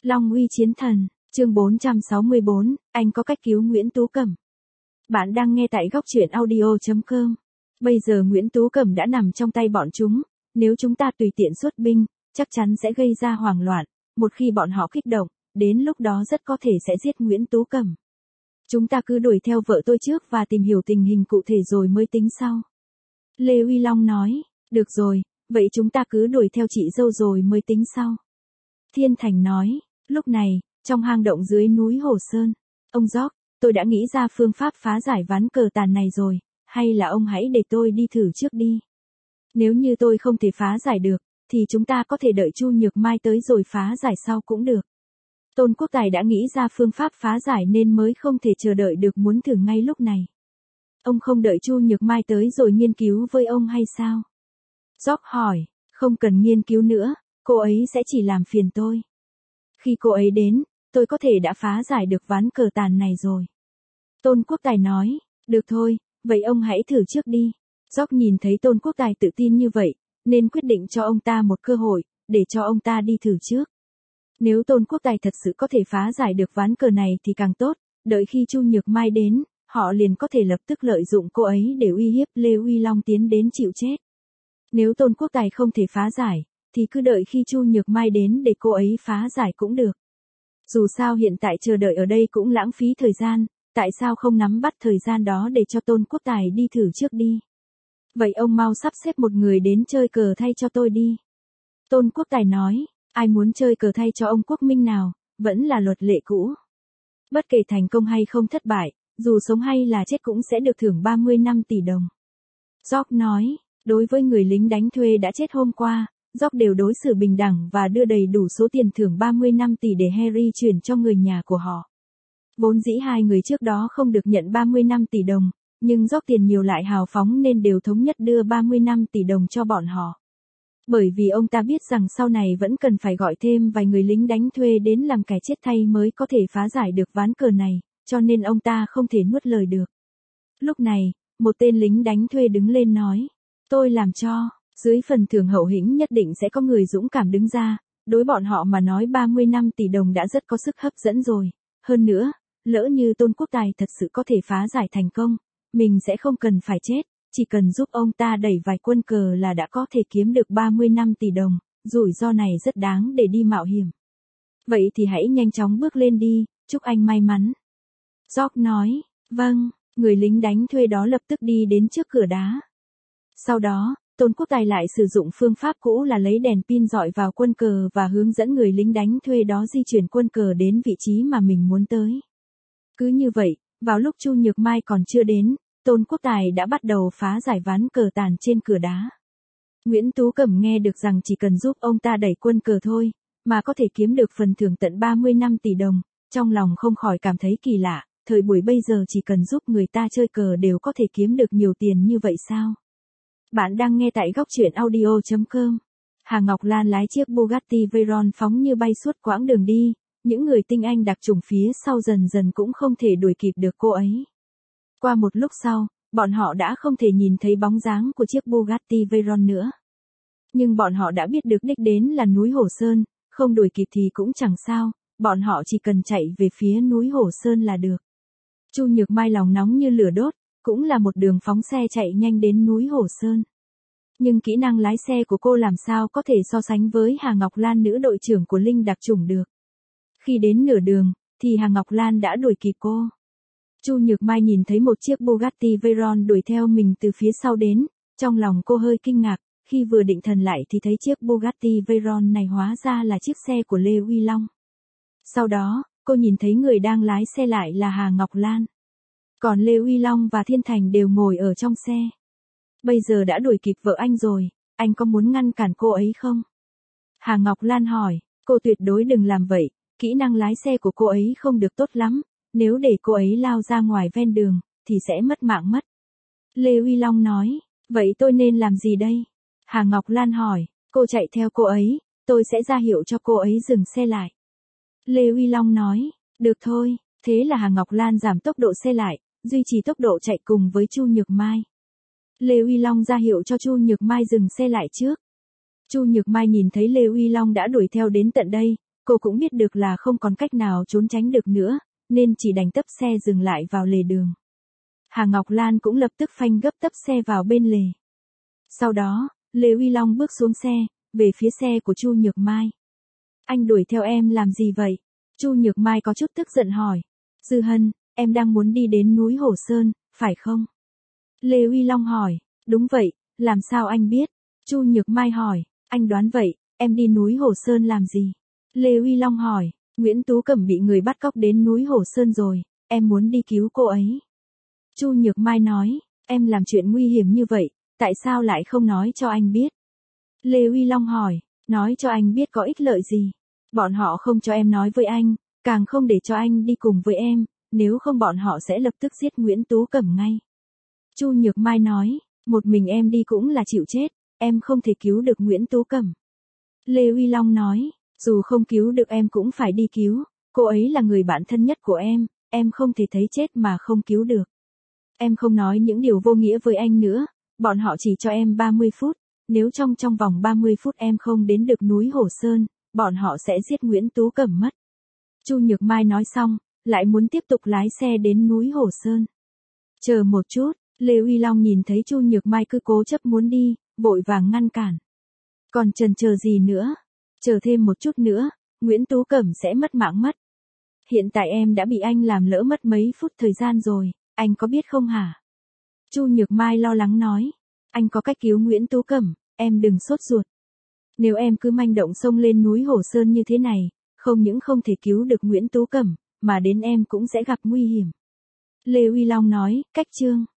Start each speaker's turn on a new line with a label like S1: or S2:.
S1: Long uy chiến thần, chương 464, anh có cách cứu Nguyễn Tú Cẩm. Bạn đang nghe tại góc truyện audio.com. Bây giờ Nguyễn Tú Cẩm đã nằm trong tay bọn chúng, nếu chúng ta tùy tiện xuất binh, chắc chắn sẽ gây ra hoảng loạn, một khi bọn họ kích động, đến lúc đó rất có thể sẽ giết Nguyễn Tú Cẩm. Chúng ta cứ đuổi theo vợ tôi trước và tìm hiểu tình hình cụ thể rồi mới tính sau. Lê Uy Long nói, được rồi, vậy chúng ta cứ đuổi theo chị dâu rồi mới tính sau. Thiên Thành nói, lúc này, trong hang động dưới núi Hồ Sơn, ông Gióc, tôi đã nghĩ ra phương pháp phá giải ván cờ tàn này rồi, hay là ông hãy để tôi đi thử trước đi. Nếu như tôi không thể phá giải được, thì chúng ta có thể đợi Chu Nhược Mai tới rồi phá giải sau cũng được. Tôn Quốc Tài đã nghĩ ra phương pháp phá giải nên mới không thể chờ đợi được muốn thử ngay lúc này. Ông không đợi Chu Nhược Mai tới rồi nghiên cứu với ông hay sao? Gióc hỏi, không cần nghiên cứu nữa, cô ấy sẽ chỉ làm phiền tôi. Khi cô ấy đến, tôi có thể đã phá giải được ván cờ tàn này rồi. Tôn Quốc Tài nói, được thôi, vậy ông hãy thử trước đi. Gióc nhìn thấy Tôn Quốc Tài tự tin như vậy, nên quyết định cho ông ta một cơ hội, để cho ông ta đi thử trước. Nếu Tôn Quốc Tài thật sự có thể phá giải được ván cờ này thì càng tốt, đợi khi Chu Nhược Mai đến, họ liền có thể lập tức lợi dụng cô ấy để uy hiếp Lê Uy Long tiến đến chịu chết. Nếu Tôn Quốc Tài không thể phá giải, thì cứ đợi khi Chu Nhược Mai đến để cô ấy phá giải cũng được. Dù sao hiện tại chờ đợi ở đây cũng lãng phí thời gian, tại sao không nắm bắt thời gian đó để cho Tôn Quốc Tài đi thử trước đi. Vậy ông mau sắp xếp một người đến chơi cờ thay cho tôi đi. Tôn Quốc Tài nói, ai muốn chơi cờ thay cho ông Quốc Minh nào, vẫn là luật lệ cũ. Bất kể thành công hay không thất bại, dù sống hay là chết cũng sẽ được thưởng 35 tỷ đồng. Gióc nói, đối với người lính đánh thuê đã chết hôm qua, Gióc đều đối xử bình đẳng và đưa đầy đủ số tiền thưởng 35 tỷ để Harry chuyển cho người nhà của họ. Vốn dĩ hai người trước đó không được nhận 35 tỷ đồng, nhưng Gióc tiền nhiều lại hào phóng nên đều thống nhất đưa 35 tỷ đồng cho bọn họ. Bởi vì ông ta biết rằng sau này vẫn cần phải gọi thêm vài người lính đánh thuê đến làm kẻ chết thay mới có thể phá giải được ván cờ này, cho nên ông ta không thể nuốt lời được. Lúc này, một tên lính đánh thuê đứng lên nói, tôi làm cho. Dưới phần thưởng hậu hĩnh nhất định sẽ có người dũng cảm đứng ra, đối bọn họ mà nói 35 tỷ đồng đã rất có sức hấp dẫn rồi. Hơn nữa, lỡ như Tôn Quốc Tài thật sự có thể phá giải thành công, mình sẽ không cần phải chết, chỉ cần giúp ông ta đẩy vài quân cờ là đã có thể kiếm được 35 tỷ đồng, rủi ro này rất đáng để đi mạo hiểm. Vậy thì hãy nhanh chóng bước lên đi, chúc anh may mắn. Gióc nói, vâng, người lính đánh thuê đó lập tức đi đến trước cửa đá. Sau đó, Tôn Quốc Tài lại sử dụng phương pháp cũ là lấy đèn pin dọi vào quân cờ và hướng dẫn người lính đánh thuê đó di chuyển quân cờ đến vị trí mà mình muốn tới. Cứ như vậy, vào lúc Chu Nhược Mai còn chưa đến, Tôn Quốc Tài đã bắt đầu phá giải ván cờ tàn trên cửa đá. Nguyễn Tú Cẩm nghe được rằng chỉ cần giúp ông ta đẩy quân cờ thôi, mà có thể kiếm được phần thưởng tận 35 tỷ đồng, trong lòng không khỏi cảm thấy kỳ lạ, thời buổi bây giờ chỉ cần giúp người ta chơi cờ đều có thể kiếm được nhiều tiền như vậy sao? Bạn đang nghe tại góc truyện audio.com. Hà Ngọc Lan lái chiếc Bugatti Veyron phóng như bay suốt quãng đường đi, những người tinh anh đặc chủng phía sau dần dần cũng không thể đuổi kịp được cô ấy. Qua một lúc sau, bọn họ đã không thể nhìn thấy bóng dáng của chiếc Bugatti Veyron nữa. Nhưng bọn họ đã biết được đích đến là núi Hồ Sơn, không đuổi kịp thì cũng chẳng sao, bọn họ chỉ cần chạy về phía núi Hồ Sơn là được. Chu Nhược Mai lòng nóng như lửa đốt, cũng là một đường phóng xe chạy nhanh đến núi Hồ Sơn. Nhưng kỹ năng lái xe của cô làm sao có thể so sánh với Hà Ngọc Lan nữ đội trưởng của Linh đặc chủng được. Khi đến nửa đường, thì Hà Ngọc Lan đã đuổi kịp cô. Chu Nhược Mai nhìn thấy một chiếc Bugatti Veyron đuổi theo mình từ phía sau đến, trong lòng cô hơi kinh ngạc, khi vừa định thần lại thì thấy chiếc Bugatti Veyron này hóa ra là chiếc xe của Lê Uy Long. Sau đó, cô nhìn thấy người đang lái xe lại là Hà Ngọc Lan. Còn Lê Uy Long và Thiên Thành đều ngồi ở trong xe. Bây giờ đã đuổi kịp vợ anh rồi, anh có muốn ngăn cản cô ấy không? Hà Ngọc Lan hỏi, cô tuyệt đối đừng làm vậy, kỹ năng lái xe của cô ấy không được tốt lắm, nếu để cô ấy lao ra ngoài ven đường, thì sẽ mất mạng mất. Lê Uy Long nói, vậy tôi nên làm gì đây? Hà Ngọc Lan hỏi, cô chạy theo cô ấy, tôi sẽ ra hiệu cho cô ấy dừng xe lại. Lê Uy Long nói, được thôi, thế là Hà Ngọc Lan giảm tốc độ xe lại, duy trì tốc độ chạy cùng với Chu Nhược Mai. Lê Uy Long ra hiệu cho Chu Nhược Mai dừng xe lại trước. Chu Nhược Mai nhìn thấy Lê Uy Long đã đuổi theo đến tận đây, Cô cũng biết được là không còn cách nào trốn tránh được nữa, nên chỉ đành tấp xe dừng lại vào lề đường. Hà Ngọc Lan cũng lập tức phanh gấp tấp xe vào bên lề. Sau đó, Lê Uy Long bước xuống xe, về phía xe của Chu Nhược Mai. Anh đuổi theo em làm gì vậy? Chu Nhược Mai có chút tức giận hỏi. Dư Hân, em đang muốn đi đến núi Hồ Sơn, phải không? Lê Uy Long hỏi. Đúng vậy, làm sao anh biết? Chu Nhược Mai hỏi. Anh đoán vậy, em đi núi Hồ Sơn làm gì? Lê Uy Long hỏi. Nguyễn Tú Cẩm bị người bắt cóc đến núi Hồ Sơn rồi, em muốn đi cứu cô ấy. Chu Nhược Mai nói. Em làm chuyện nguy hiểm như vậy, tại sao lại không nói cho anh biết? Lê Uy Long hỏi. Nói cho anh biết có ích lợi gì? Bọn họ không cho em nói với anh, càng không để cho anh đi cùng với em, nếu không bọn họ sẽ lập tức giết Nguyễn Tú Cẩm ngay. Chu Nhược Mai nói, một mình em đi cũng là chịu chết, em không thể cứu được Nguyễn Tú Cẩm. Lê Uy Long nói, dù không cứu được em cũng phải đi cứu, cô ấy là người bạn thân nhất của em không thể thấy chết mà không cứu được. Em không nói những điều vô nghĩa với anh nữa, bọn họ chỉ cho em 30 phút, nếu trong vòng 30 phút em không đến được núi Hồ Sơn, bọn họ sẽ giết Nguyễn Tú Cẩm mất. Chu Nhược Mai nói xong, lại muốn tiếp tục lái xe đến núi Hồ Sơn. Chờ một chút, Lê Uy Long nhìn thấy Chu Nhược Mai cứ cố chấp muốn đi, vội vàng ngăn cản. Còn chần chờ gì nữa? Chờ thêm một chút nữa, Nguyễn Tú Cẩm sẽ mất mạng mất. Hiện tại em đã bị anh làm lỡ mất mấy phút thời gian rồi, anh có biết không hả? Chu Nhược Mai lo lắng nói. Anh có cách cứu Nguyễn Tú Cẩm, em đừng sốt ruột. Nếu em cứ manh động xông lên núi Hồ Sơn như thế này, không những không thể cứu được Nguyễn Tú Cẩm, mà đến em cũng sẽ gặp nguy hiểm. Lê Uy Long nói, cách chương.